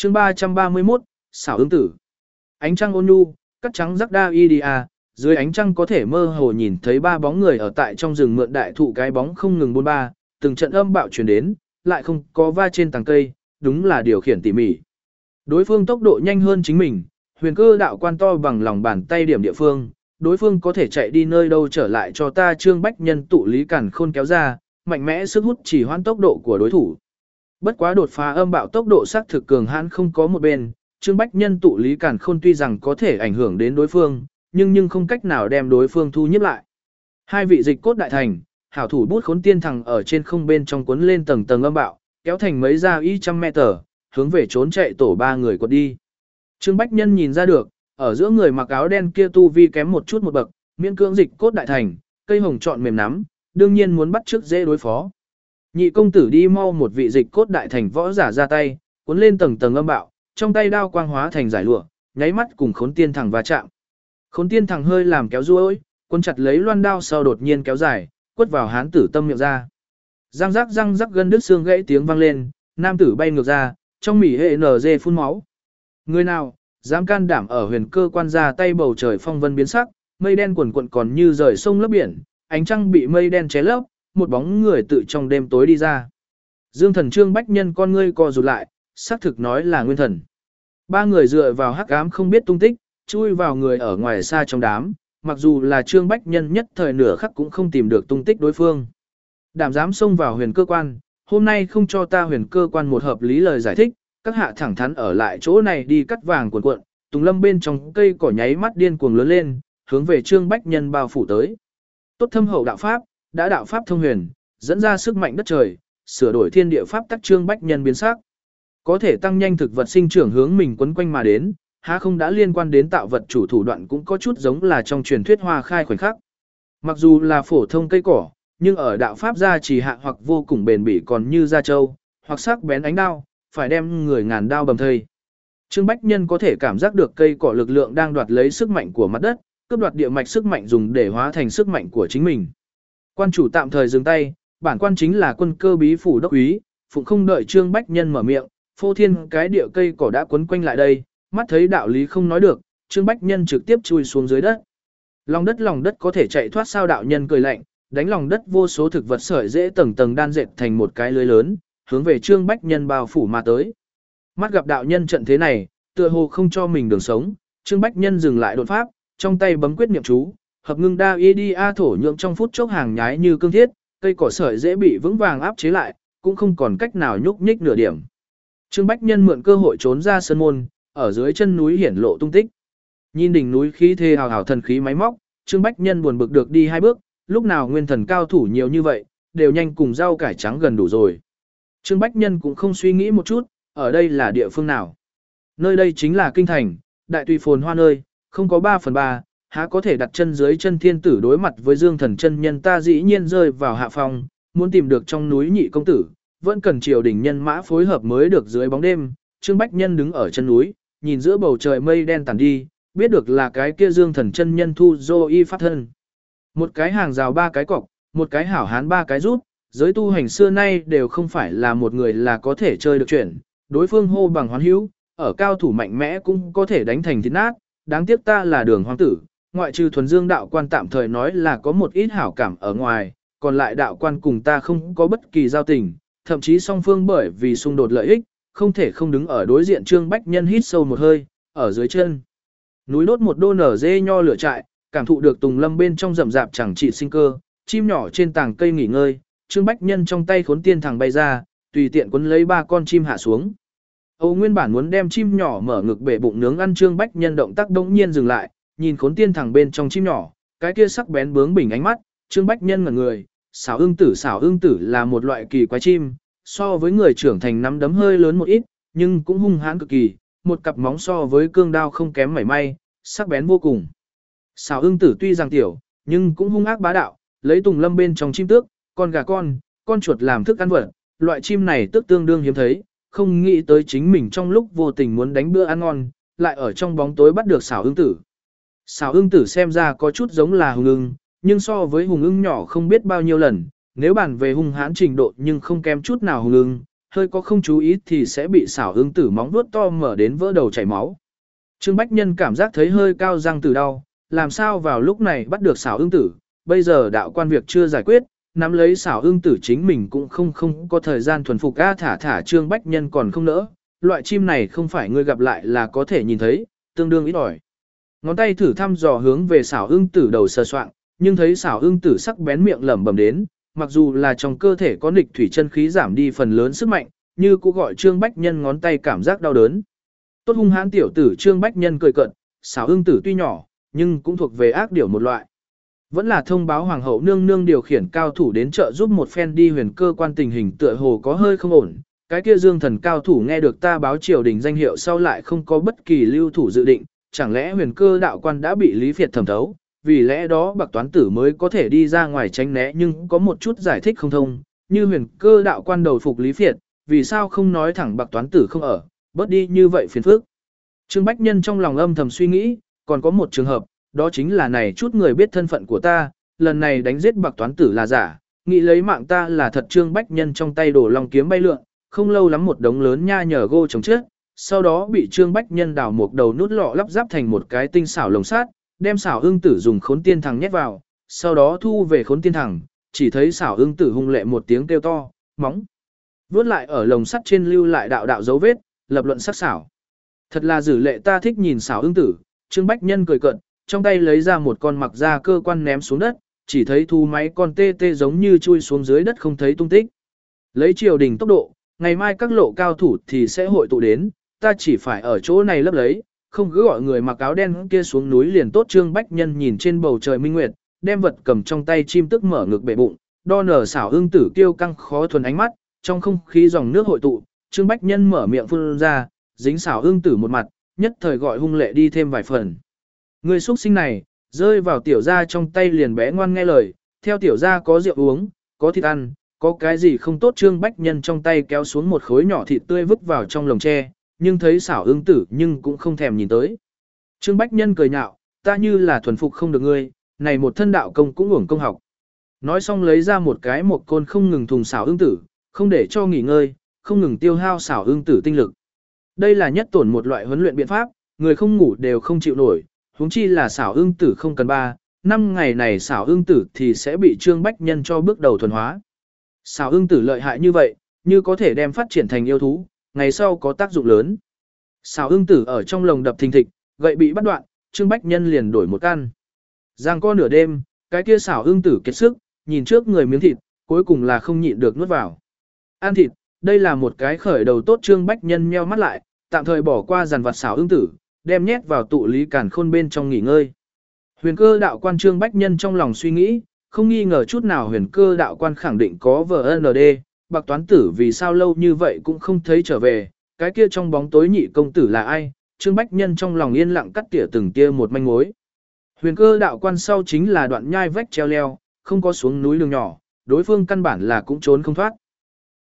chương 331, xảo ương tử. Ánh trăng ôn nhu, cắt trắng rắc đa y đi à, dưới ánh trăng có thể mơ hồ nhìn thấy ba bóng người ở tại trong rừng mượn đại thụ, cái bóng không ngừng buôn ba, từng trận âm bạo truyền đến, lại không có va trên tàng cây, đúng là điều khiển tỉ mỉ. Đối phương tốc độ nhanh hơn chính mình, huyền cơ đạo quan to bằng lòng bàn tay điểm địa phương, đối phương có thể chạy đi nơi đâu trở lại cho ta. Trương Bách Nhân tụ lý cản khôn kéo ra, mạnh mẽ sức hút chỉ hoãn tốc độ của đối thủ. Bất quá đột phá âm bạo tốc độ sắc thực cường hãn không có một bên, Trương Bách Nhân tụ lý cản khôn tuy rằng có thể ảnh hưởng đến đối phương, nhưng không cách nào đem đối phương thu nhiếp lại. Hai vị dịch cốt đại thành, hảo thủ bút khốn tiên thằng ở trên không bên trong cuốn lên tầng tầng âm bạo, kéo thành mấy ra y trăm mét tờ, hướng về trốn chạy tổ ba người quật đi. Trương Bách Nhân nhìn ra được, ở giữa người mặc áo đen kia tu vi kém một chút một bậc, miễn cưỡng dịch cốt đại thành, cây hồng chọn mềm nắm, đương nhiên muốn bắt trước dễ đối phó. Nhị công tử đi mau, một vị dịch cốt đại thành võ giả ra tay, cuốn lên tầng tầng âm bạo, trong tay đao quang hóa thành giải lụa, nháy mắt cùng khốn tiên thằng va chạm. Khốn tiên thằng hơi làm kéo ruôi, cuốn chặt lấy loan đao sau đột nhiên kéo dài, quất vào hán tử tâm miệng ra. Răng rắc gân đứt xương gãy tiếng vang lên, nam tử bay ngược ra, trong mỉ hệ NG phun máu. Người nào dám can đảm ở huyền cơ quan ra tay? Bầu trời phong vân biến sắc, mây đen quần quận còn như rời sông lấp biển, ánh trăng bị mây đen ché lấp, một bóng người tự trong đêm tối đi ra. Dương Thần Trương Bách Nhân con ngươi co rụt lại, xác thực nói là nguyên thần. Ba người dựa vào hắc ám không biết tung tích, chui vào người ở ngoài xa trong đám, mặc dù là Trương Bách Nhân nhất thời nửa khắc cũng không tìm được tung tích đối phương. Đảm dám xông vào huyền cơ quan, hôm nay không cho ta huyền cơ quan một hợp lý lời giải thích, các hạ thẳng thắn ở lại chỗ này đi cắt vàng cuộn cuộn. Tùng lâm bên trong cây cỏ nháy mắt điên cuồng lớn lên, hướng về Trương Bách Nhân bao phủ tới. Tốt thâm hậu đạo pháp, đã đạo pháp thông huyền, dẫn ra sức mạnh đất trời, sửa đổi thiên địa pháp tắc. Trương Bách Nhân biến sắc, có thể tăng nhanh thực vật sinh trưởng hướng mình quấn quanh mà đến, há không đã liên quan đến tạo vật chủ thủ đoạn, cũng có chút giống là trong truyền thuyết hoa khai khoảnh khắc. Mặc dù là phổ thông cây cỏ, nhưng ở đạo pháp gia trì hạ hoặc vô cùng bền bỉ, còn như da trâu, hoặc sắc bén ánh đao, phải đem người ngàn đao bầm thây. Trương Bách Nhân có thể cảm giác được cây cỏ lực lượng đang đoạt lấy sức mạnh của mặt đất, cướp đoạt địa mạch sức mạnh dùng để hóa thành sức mạnh của chính mình. Quan chủ tạm thời dừng tay, bản quan chính là Quân Cơ Bí phủ đốc úy. Phụng không đợi Trương Bách Nhân mở miệng, phô thiên cái địa cây cỏ đã quấn quanh lại đây, mắt thấy đạo lý không nói được, Trương Bách Nhân trực tiếp chui xuống dưới đất. Lòng đất có thể chạy thoát sao? Đạo nhân cười lạnh, đánh lòng đất vô số thực vật sợi dễ tầng tầng đan dệt thành một cái lưới lớn, hướng về Trương Bách Nhân bao phủ mà tới. Mắt gặp đạo nhân trận thế này, tựa hồ không cho mình đường sống, Trương Bách Nhân dừng lại đột pháp, trong tay bấm quyết niệm chú, hợp ngưng đa y đi a thổ nhượng, trong phút chốc hàng nhái như cương thiết, cây cỏ sợi dễ bị vững vàng áp chế lại, cũng không còn cách nào nhúc nhích nửa điểm. Trương Bách Nhân mượn cơ hội trốn ra sơn môn, ở dưới chân núi hiển lộ tung tích. Nhìn đỉnh núi khí thế hào hào thần khí máy móc, Trương Bách Nhân buồn bực được đi hai bước, lúc nào nguyên thần cao thủ nhiều như vậy, đều nhanh cùng rau cải trắng gần đủ rồi. Trương Bách Nhân cũng không suy nghĩ một chút, ở đây là địa phương nào? Nơi đây chính là kinh thành, đại tùy phồn hoa nơi, không có 3/3, há có thể đặt chân dưới chân thiên tử đối mặt với Dương Thần chân nhân? Ta dĩ nhiên rơi vào hạ phong, muốn tìm được trong núi nhị công tử, vẫn cần triều đình nhân mã phối hợp mới được. Dưới bóng đêm, Trương Bách Nhân đứng ở chân núi, nhìn giữa bầu trời mây đen tản đi, biết được là cái kia Dương Thần chân nhân thu dô y pháp thân. Một cái hàng rào ba cái cọc, một cái hảo hán ba cái rút, giới tu hành xưa nay đều không phải là một người là có thể chơi được chuyện, đối phương hô bằng hoán hữu, ở cao thủ mạnh mẽ cũng có thể đánh thành thịt nát. Đáng tiếc ta là Đường hoàng tử, ngoại trừ thuần Dương đạo quan tạm thời nói là có một ít hảo cảm ở ngoài, còn lại đạo quan cùng ta không có bất kỳ giao tình, thậm chí song phương bởi vì xung đột lợi ích, không thể không đứng ở đối diện. Trương Bách Nhân hít sâu một hơi, ở dưới chân núi đốt một đô nở dê nho lửa trại, cảm thụ được tùng lâm bên trong rậm rạp chẳng trị sinh cơ, chim nhỏ trên tàng cây nghỉ ngơi. Trương Bách Nhân trong tay khốn tiên thằng bay ra, tùy tiện quấn lấy 3 con chim hạ xuống. Âu nguyên bản muốn đem chim nhỏ mở ngực bể bụng nướng ăn, Trương Bách Nhân động tác đống nhiên dừng lại, nhìn khốn tiên thằng bên trong chim nhỏ, cái kia sắc bén bướng bỉnh ánh mắt. Trương Bách Nhân ngẩn người, xảo ương tử là một loại kỳ quái chim, so với người trưởng thành nắm đấm hơi lớn một ít, nhưng cũng hung hãn cực kỳ, một cặp móng so với cương đao không kém mảy may, sắc bén vô cùng. Xảo ương tử tuy rằng tiểu, nhưng cũng hung ác bá đạo, lấy tùng lâm bên trong chim tước, con gà con chuột làm thức ăn vật, loại chim này tức tương đương hiếm thấy, không nghĩ tới chính mình trong lúc vô tình muốn đánh bữa ăn ngon, lại ở trong bóng tối bắt được xảo ương tử. Xảo ương tử xem ra có chút giống là hùng ưng, nhưng so với hùng ưng nhỏ không biết bao nhiêu lần, nếu bàn về hung hãn trình độ nhưng không kém chút nào hùng ưng, hơi có không chú ý thì sẽ bị xảo ưng tử móng vuốt to mở đến vỡ đầu chảy máu. Trương Bách Nhân cảm giác thấy hơi cao răng từ đau, làm sao vào lúc này bắt được xảo ưng tử, bây giờ đạo quan việc chưa giải quyết, nắm lấy xảo ưng tử chính mình cũng không có thời gian thuần phục thả Trương Bách Nhân còn không nỡ, loại chim này không phải người gặp lại là có thể nhìn thấy, tương đương ít ỏi. Ngón tay thử thăm dò hướng về xảo ưng tử đầu sờ soạng, nhưng thấy xảo ưng tử sắc bén miệng lẩm bẩm đến, mặc dù là trong cơ thể có nghịch thủy chân khí giảm đi phần lớn sức mạnh, như cũng gọi Trương Bách Nhân ngón tay cảm giác đau đớn. Tốt hung hãn tiểu tử Trương Bách Nhân cười cợt, xảo ưng tử tuy nhỏ, nhưng cũng thuộc về ác điểu một loại. Vẫn là thông báo hoàng hậu nương nương điều khiển cao thủ đến trợ giúp một phen đi huyền cơ quan tình hình tựa hồ có hơi không ổn. Cái kia dương thần cao thủ nghe được ta báo triều đình danh hiệu sau lại không có bất kỳ lưu thủ dự định, chẳng lẽ huyền cơ đạo quan đã bị Lý Việt thẩm thấu, vì lẽ đó bạc toán tử mới có thể đi ra ngoài tránh né nhưng có một chút giải thích không thông, như huyền cơ đạo quan đầu phục Lý Việt, vì sao không nói thẳng bạc toán tử không ở, bớt đi như vậy phiền phức. Trương Bách Nhân trong lòng âm thầm suy nghĩ, còn có một trường hợp, đó chính là này chút người biết thân phận của ta, lần này đánh giết bạc toán tử là giả, nghĩ lấy mạng ta là thật. Trương Bách Nhân trong tay đổ long kiếm bay lượn, không lâu lắm một đống lớn nha nhở gô chống chết, sau đó bị Trương Bách Nhân đào một đầu nút lọ lắp ráp thành một cái tinh xảo lồng sát, đem xảo ưng tử dùng khốn tiên thằng nhét vào, sau đó thu về khốn tiên thằng, chỉ thấy xảo ưng tử hung lệ một tiếng kêu to, móng vuốt lại ở lồng sắt trên lưu lại đạo đạo dấu vết, lập luận sắc xảo. Thật là dữ lệ, ta thích nhìn xảo ưng tử. Trương Bách Nhân cười cợt, trong tay lấy ra một con mặc da cơ quan ném xuống đất, chỉ thấy thu máy con tê tê giống như chui xuống dưới đất không thấy tung tích. Lấy triều đình tốc độ, ngày mai các lộ cao thủ thì sẽ hội tụ đến, ta chỉ phải ở chỗ này lấp lấy, không cứ gọi người mặc áo đen kia xuống núi liền tốt. Trương Bách Nhân nhìn trên bầu trời minh nguyệt, đem vật cầm trong tay chim tức mở ngực bệ bụng, đo nở xảo ưng tử kiêu căng khó thuần ánh mắt, trong không khí dòng nước hội tụ, Trương Bách Nhân mở miệng phun ra, dính xảo ưng tử một mặt, nhất thời gọi hung lệ đi thêm vài phần. Người xuất sinh này, rơi vào tiểu gia trong tay liền bé ngoan nghe lời, theo tiểu gia có rượu uống, có thịt ăn, có cái gì không tốt. Trương Bách Nhân trong tay kéo xuống một khối nhỏ thịt tươi vứt vào trong lồng tre, nhưng thấy xảo ưng tử nhưng cũng không thèm nhìn tới. Trương Bách Nhân cười nhạo, ta như là thuần phục không được ngươi, này một thân đạo công cũng uổng công học. Nói xong lấy ra một cái một côn không ngừng thùng xảo ưng tử, không để cho nghỉ ngơi, không ngừng tiêu hao xảo ưng tử tinh lực. Đây là nhất tổn một loại huấn luyện biện pháp, người không ngủ đều không chịu nổi, huống chi là xảo ưng tử không cần 3-5 ngày này xảo ưng tử thì sẽ bị Trương Bách Nhân cho bước đầu thuần hóa. Xảo ưng tử lợi hại như vậy, như có thể đem phát triển thành yêu thú, ngày sau có tác dụng lớn. Xảo ưng tử ở trong lồng đập thình thịch, gậy bị bắt đoạn, Trương Bách Nhân liền đổi một căn. Giang co nửa đêm, cái kia xảo ưng tử kiệt sức, nhìn trước người miếng thịt, cuối cùng là không nhịn được nuốt vào. Ăn thịt, đây là một cái khởi đầu tốt. Trương Bách Nhân nheo mắt lại, tạm thời bỏ qua dàn vặt xảo ưng tử, đem nhét vào tụ lý càn khôn bên trong nghỉ ngơi. Huyền cơ đạo quan Trương Bách Nhân trong lòng suy nghĩ, không nghi ngờ chút nào huyền cơ đạo quan khẳng định có VND, bạc toán tử vì sao lâu như vậy cũng không thấy trở về, cái kia trong bóng tối nhị công tử là ai. Trương Bách Nhân trong lòng yên lặng cắt tỉa từng tia một manh mối. Huyền cơ đạo quan sau chính là đoạn nhai vách treo leo, không có xuống núi đường nhỏ, đối phương căn bản là cũng trốn không thoát.